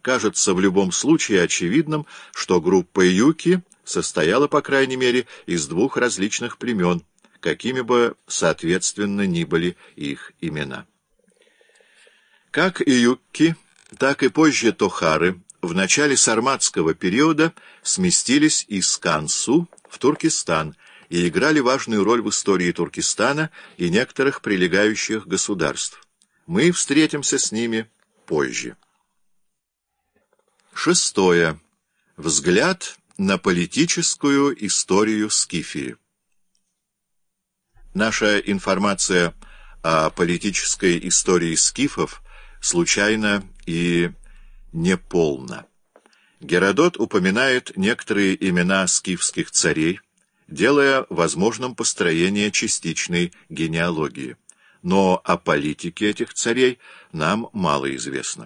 кажется в любом случае очевидным, что группа Юки состояла, по крайней мере, из двух различных племен, какими бы, соответственно, ни были их имена. Как и Юкки, так и позже Тохары в начале сарматского периода сместились из Кансу в Туркестан и играли важную роль в истории Туркестана и некоторых прилегающих государств. Мы встретимся с ними позже. Шестое. Взгляд на политическую историю Скифии. Наша информация о политической истории скифов случайна и неполна. Геродот упоминает некоторые имена скифских царей, делая возможным построение частичной генеалогии. Но о политике этих царей нам мало известно.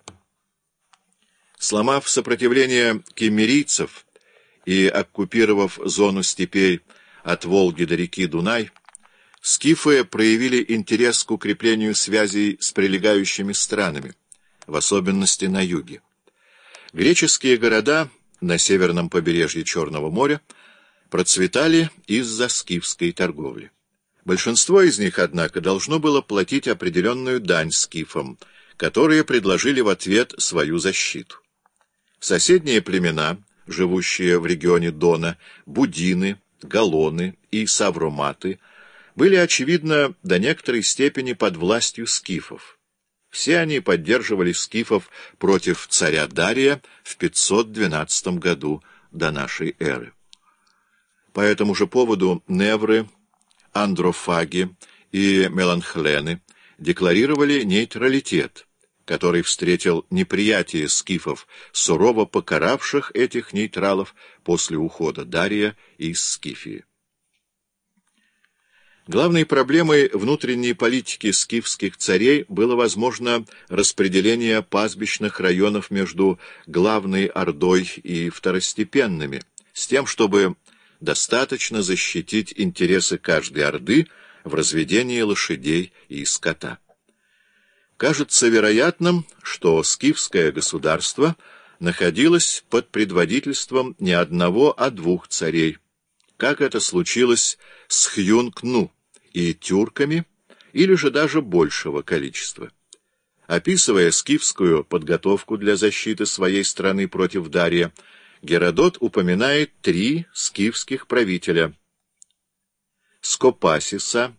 Сломав сопротивление киммерийцев и оккупировав зону степей от Волги до реки Дунай, скифы проявили интерес к укреплению связей с прилегающими странами, в особенности на юге. Греческие города на северном побережье Черного моря процветали из-за скифской торговли. Большинство из них, однако, должно было платить определенную дань скифам, которые предложили в ответ свою защиту. Соседние племена, живущие в регионе Дона, будины, галлоны и савроматы, были, очевидно, до некоторой степени под властью скифов. Все они поддерживали скифов против царя Дария в 512 году до нашей эры. По этому же поводу невры, андрофаги и меланхлены декларировали нейтралитет, который встретил неприятие скифов, сурово покаравших этих нейтралов после ухода Дария из Скифии. Главной проблемой внутренней политики скифских царей было, возможно, распределение пастбищных районов между главной ордой и второстепенными, с тем, чтобы достаточно защитить интересы каждой орды в разведении лошадей и скота. Кажется вероятным, что скифское государство находилось под предводительством не одного, а двух царей, как это случилось с Хюн-Кну и тюрками, или же даже большего количества. Описывая скифскую подготовку для защиты своей страны против Дария, Геродот упоминает три скифских правителя — Скопасиса,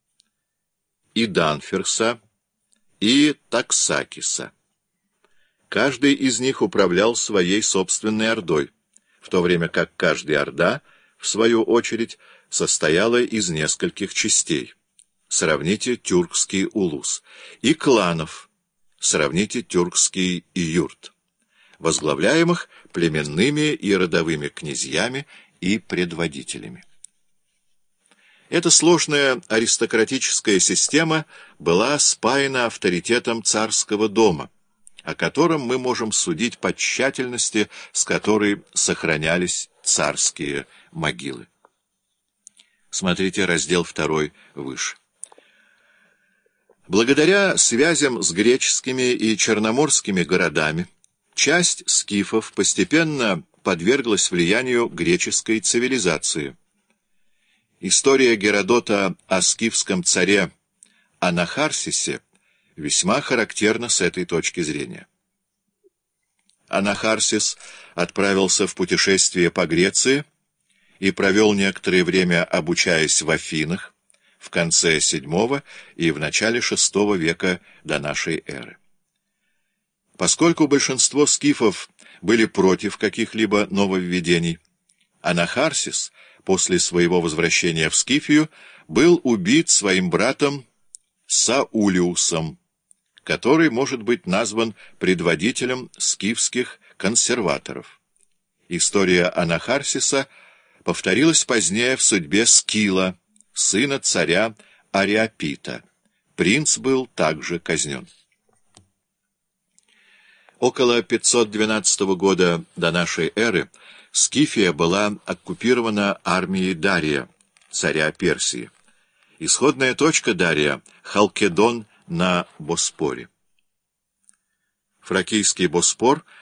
Иданферса и Таксакиса. Каждый из них управлял своей собственной ордой, в то время как каждая орда, в свою очередь, состояла из нескольких частей. Сравните тюркский улус. И кланов. Сравните тюркский юрт, возглавляемых племенными и родовыми князьями и предводителями. Эта сложная аристократическая система была спаяна авторитетом царского дома, о котором мы можем судить по тщательности, с которой сохранялись царские могилы. Смотрите раздел 2 выше. Благодаря связям с греческими и черноморскими городами, часть скифов постепенно подверглась влиянию греческой цивилизации. История Геродота о скифском царе Анахарсисе весьма характерна с этой точки зрения. Анахарсис отправился в путешествие по Греции и провел некоторое время, обучаясь в Афинах, в конце VII и в начале VI века до нашей эры. Поскольку большинство скифов были против каких-либо нововведений, Анахарсис после своего возвращения в Скифию был убит своим братом Саулиусом, который может быть назван предводителем скифских консерваторов. История Анахарсиса повторилась позднее в судьбе Скила, сына царя Ариапита. Принц был также казнен. Около 512 года до нашей эры Скифия была оккупирована армией Дария, царя Персии. Исходная точка Дария — Халкедон на Боспоре. Фракийский Боспор